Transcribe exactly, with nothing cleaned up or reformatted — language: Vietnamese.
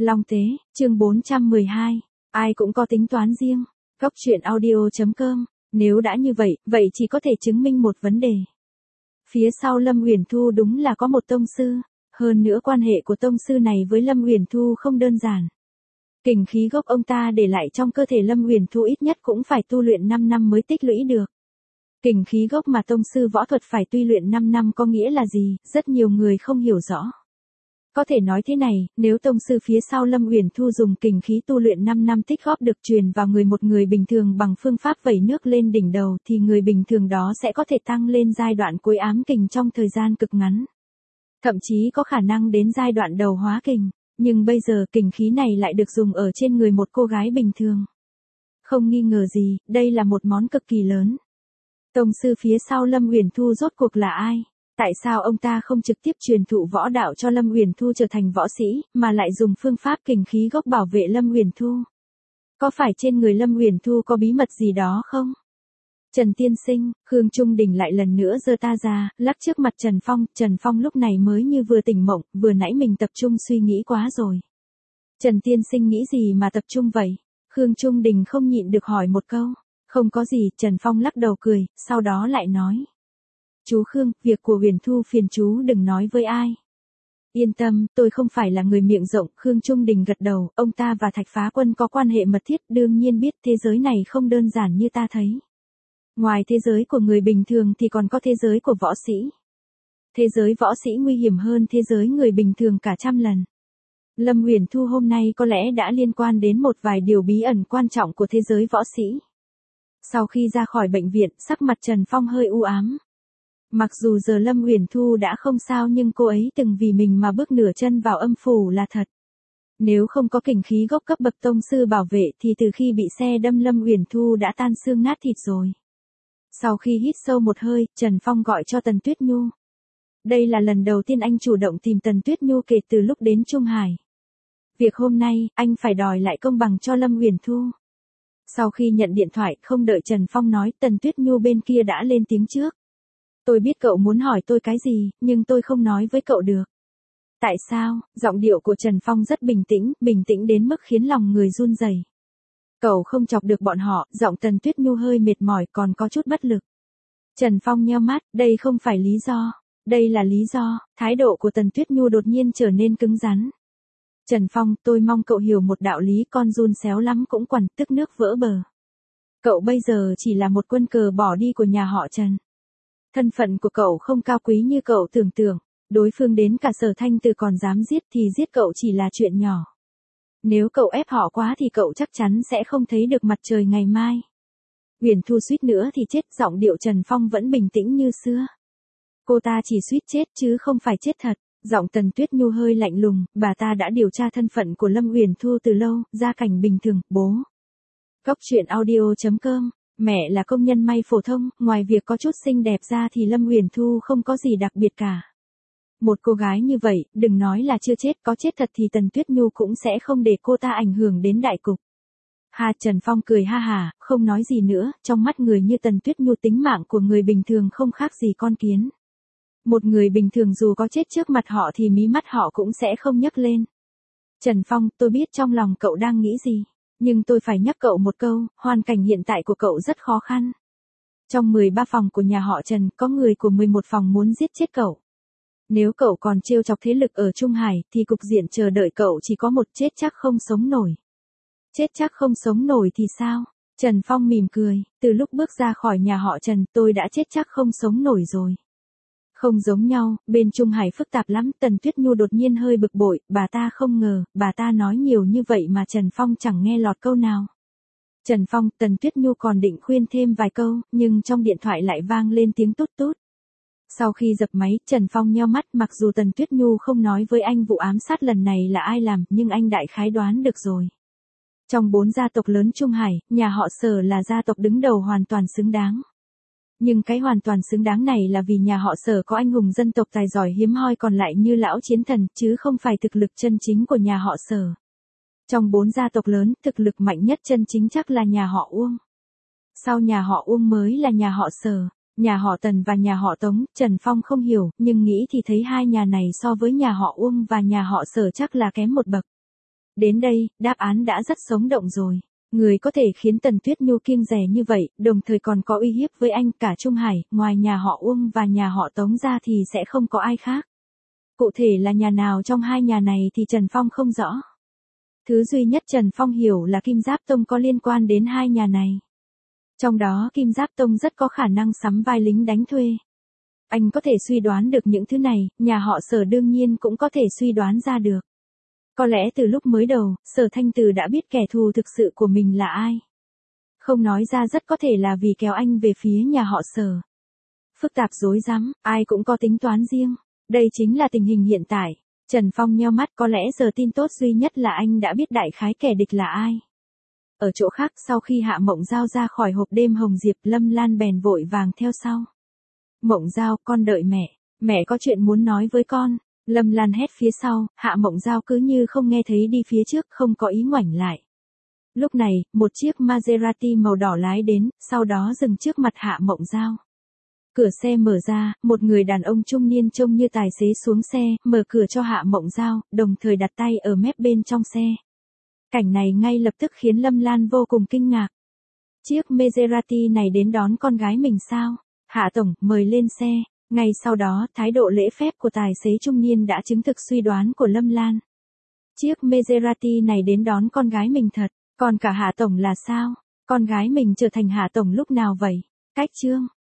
Long Tế, chương bốn trăm mười hai. Ai cũng có tính toán riêng. Góc truyện audio chấm com. Nếu đã như vậy, vậy chỉ có thể chứng minh một vấn đề. Phía sau Lâm Uyển Thu đúng là có một tông sư, hơn nữa quan hệ của tông sư này với Lâm Uyển Thu không đơn giản. Kình khí gốc ông ta để lại trong cơ thể Lâm Uyển Thu ít nhất cũng phải tu luyện năm năm mới tích lũy được. Kình khí gốc mà tông sư võ thuật phải tu luyện năm năm có nghĩa là gì, rất nhiều người không hiểu rõ. Có thể nói thế này, nếu tông sư phía sau Lâm Uyển Thu dùng kình khí tu luyện năm năm tích góp được truyền vào người một người bình thường bằng phương pháp vẩy nước lên đỉnh đầu thì người bình thường đó sẽ có thể tăng lên giai đoạn cuối ám kình trong thời gian cực ngắn. Thậm chí có khả năng đến giai đoạn đầu hóa kình, nhưng bây giờ kình khí này lại được dùng ở trên người một cô gái bình thường. Không nghi ngờ gì, đây là một món cực kỳ lớn. Tông sư phía sau Lâm Uyển Thu rốt cuộc là ai? Tại sao ông ta không trực tiếp truyền thụ võ đạo cho Lâm Uyển Thu trở thành võ sĩ, mà lại dùng phương pháp kình khí gốc bảo vệ Lâm Uyển Thu? Có phải trên người Lâm Uyển Thu có bí mật gì đó không? Trần tiên sinh, Khương Trung Đình lại lần nữa giơ ta ra, lắc trước mặt Trần Phong. Trần Phong lúc này mới như vừa tỉnh mộng, vừa nãy mình tập trung suy nghĩ quá rồi. Trần tiên sinh nghĩ gì mà tập trung vậy? Khương Trung Đình không nhịn được hỏi một câu. Không có gì, Trần Phong lắc đầu cười, sau đó lại nói. Chú Khương, việc của Uyển Thu phiền chú đừng nói với ai. Yên tâm, tôi không phải là người miệng rộng. Khương Trung Đình gật đầu, ông ta và Thạch Phá Quân có quan hệ mật thiết, đương nhiên biết thế giới này không đơn giản như ta thấy. Ngoài thế giới của người bình thường thì còn có thế giới của võ sĩ. Thế giới võ sĩ nguy hiểm hơn thế giới người bình thường cả trăm lần. Lâm Uyển Thu hôm nay có lẽ đã liên quan đến một vài điều bí ẩn quan trọng của thế giới võ sĩ. Sau khi ra khỏi bệnh viện, sắc mặt Trần Phong hơi u ám. Mặc dù giờ Lâm Uyển Thu đã không sao nhưng cô ấy từng vì mình mà bước nửa chân vào âm phủ là thật. Nếu không có kình khí gốc cấp bậc tông sư bảo vệ thì từ khi bị xe đâm Lâm Uyển Thu đã tan xương nát thịt rồi. Sau khi hít sâu một hơi, Trần Phong gọi cho Tần Tuyết Nhu. Đây là lần đầu tiên anh chủ động tìm Tần Tuyết Nhu kể từ lúc đến Trung Hải. Việc hôm nay, anh phải đòi lại công bằng cho Lâm Uyển Thu. Sau khi nhận điện thoại, không đợi Trần Phong nói, Tần Tuyết Nhu bên kia đã lên tiếng trước. Tôi biết cậu muốn hỏi tôi cái gì, nhưng tôi không nói với cậu được. Tại sao? Giọng điệu của Trần Phong rất bình tĩnh, bình tĩnh đến mức khiến lòng người run rẩy. Cậu không chọc được bọn họ, giọng Tần Tuyết Nhu hơi mệt mỏi còn có chút bất lực. Trần Phong nheo mắt, đây không phải lý do. Đây là lý do, thái độ của Tần Tuyết Nhu đột nhiên trở nên cứng rắn. Trần Phong, tôi mong cậu hiểu một đạo lý, con giun xéo lắm cũng quằn, tức nước vỡ bờ. Cậu bây giờ chỉ là một quân cờ bỏ đi của nhà họ Trần. Thân phận của cậu không cao quý như cậu tưởng tượng, đối phương đến cả Sở Thanh Từ còn dám giết thì giết cậu chỉ là chuyện nhỏ. Nếu cậu ép họ quá thì cậu chắc chắn sẽ không thấy được mặt trời ngày mai. Uyển Thu suýt nữa thì chết, giọng điệu Trần Phong vẫn bình tĩnh như xưa. Cô ta chỉ suýt chết chứ không phải chết thật. Giọng Tần Tuyết Nhu hơi lạnh lùng, bà ta đã điều tra thân phận của Lâm Uyển Thu từ lâu, gia cảnh bình thường, bố. Góc truyện audio chấm com. Mẹ là công nhân may phổ thông, ngoài việc có chút xinh đẹp ra thì Lâm Uyển Thu không có gì đặc biệt cả. Một cô gái như vậy, đừng nói là chưa chết, có chết thật thì Tần Tuyết Nhu cũng sẽ không để cô ta ảnh hưởng đến đại cục. Ha, Trần Phong cười ha hà, không nói gì nữa, trong mắt người như Tần Tuyết Nhu tính mạng của người bình thường không khác gì con kiến. Một người bình thường dù có chết trước mặt họ thì mí mắt họ cũng sẽ không nhấc lên. Trần Phong, tôi biết trong lòng cậu đang nghĩ gì. Nhưng tôi phải nhắc cậu một câu, hoàn cảnh hiện tại của cậu rất khó khăn. Trong mười ba phòng của nhà họ Trần, có người của mười một phòng muốn giết chết cậu. Nếu cậu còn trêu chọc thế lực ở Trung Hải, thì cục diện chờ đợi cậu chỉ có một, chết chắc không sống nổi. Chết chắc không sống nổi thì sao? Trần Phong mỉm cười, từ lúc bước ra khỏi nhà họ Trần, tôi đã chết chắc không sống nổi rồi. Không giống nhau, bên Trung Hải phức tạp lắm. Tần Tuyết Nhu đột nhiên hơi bực bội, bà ta không ngờ, bà ta nói nhiều như vậy mà Trần Phong chẳng nghe lọt câu nào. Trần Phong, Tần Tuyết Nhu còn định khuyên thêm vài câu, nhưng trong điện thoại lại vang lên tiếng tút tút. Sau khi dập máy, Trần Phong nheo mắt, mặc dù Tần Tuyết Nhu không nói với anh vụ ám sát lần này là ai làm, nhưng anh đại khái đoán được rồi. Trong bốn gia tộc lớn Trung Hải, nhà họ Sở là gia tộc đứng đầu hoàn toàn xứng đáng. Nhưng cái hoàn toàn xứng đáng này là vì nhà họ Sở có anh hùng dân tộc tài giỏi hiếm hoi còn lại như lão chiến thần, chứ không phải thực lực chân chính của nhà họ Sở. Trong bốn gia tộc lớn, thực lực mạnh nhất chân chính chắc là nhà họ Uông. Sau nhà họ Uông mới là nhà họ Sở, nhà họ Tần và nhà họ Tống. Trần Phong không hiểu, nhưng nghĩ thì thấy hai nhà này so với nhà họ Uông và nhà họ Sở chắc là kém một bậc. Đến đây, đáp án đã rất sống động rồi. Người có thể khiến Tần Tuyết Nhu kiêng dè như vậy, đồng thời còn có uy hiếp với anh cả Trung Hải, ngoài nhà họ Uông và nhà họ Tống ra thì sẽ không có ai khác. Cụ thể là nhà nào trong hai nhà này thì Trần Phong không rõ. Thứ duy nhất Trần Phong hiểu là Kim Giáp Tông có liên quan đến hai nhà này. Trong đó Kim Giáp Tông rất có khả năng sắm vai lính đánh thuê. Anh có thể suy đoán được những thứ này, nhà họ Sở đương nhiên cũng có thể suy đoán ra được. Có lẽ từ lúc mới đầu, Sở Thanh Từ đã biết kẻ thù thực sự của mình là ai. Không nói ra rất có thể là vì kéo anh về phía nhà họ Sở. Phức tạp rối rắm, ai cũng có tính toán riêng. Đây chính là tình hình hiện tại. Trần Phong nheo mắt, có lẽ giờ tin tốt duy nhất là anh đã biết đại khái kẻ địch là ai. Ở chỗ khác, sau khi Hạ Mộng Giao ra khỏi hộp đêm hồng diệp, Lâm Lan bèn vội vàng theo sau. Mộng Giao, con đợi mẹ, mẹ có chuyện muốn nói với con. Lâm Lan hét phía sau, Hạ Mộng Giao cứ như không nghe thấy đi phía trước, không có ý ngoảnh lại. Lúc này, một chiếc Maserati màu đỏ lái đến, sau đó dừng trước mặt Hạ Mộng Giao. Cửa xe mở ra, một người đàn ông trung niên trông như tài xế xuống xe, mở cửa cho Hạ Mộng Giao, đồng thời đặt tay ở mép bên trong xe. Cảnh này ngay lập tức khiến Lâm Lan vô cùng kinh ngạc. Chiếc Maserati này đến đón con gái mình sao? Hạ tổng, mời lên xe. Ngay sau đó, thái độ lễ phép của tài xế trung niên đã chứng thực suy đoán của Lâm Lan. Chiếc Maserati này đến đón con gái mình thật, còn cả Hạ tổng là sao? Con gái mình trở thành Hạ tổng lúc nào vậy? Cách chương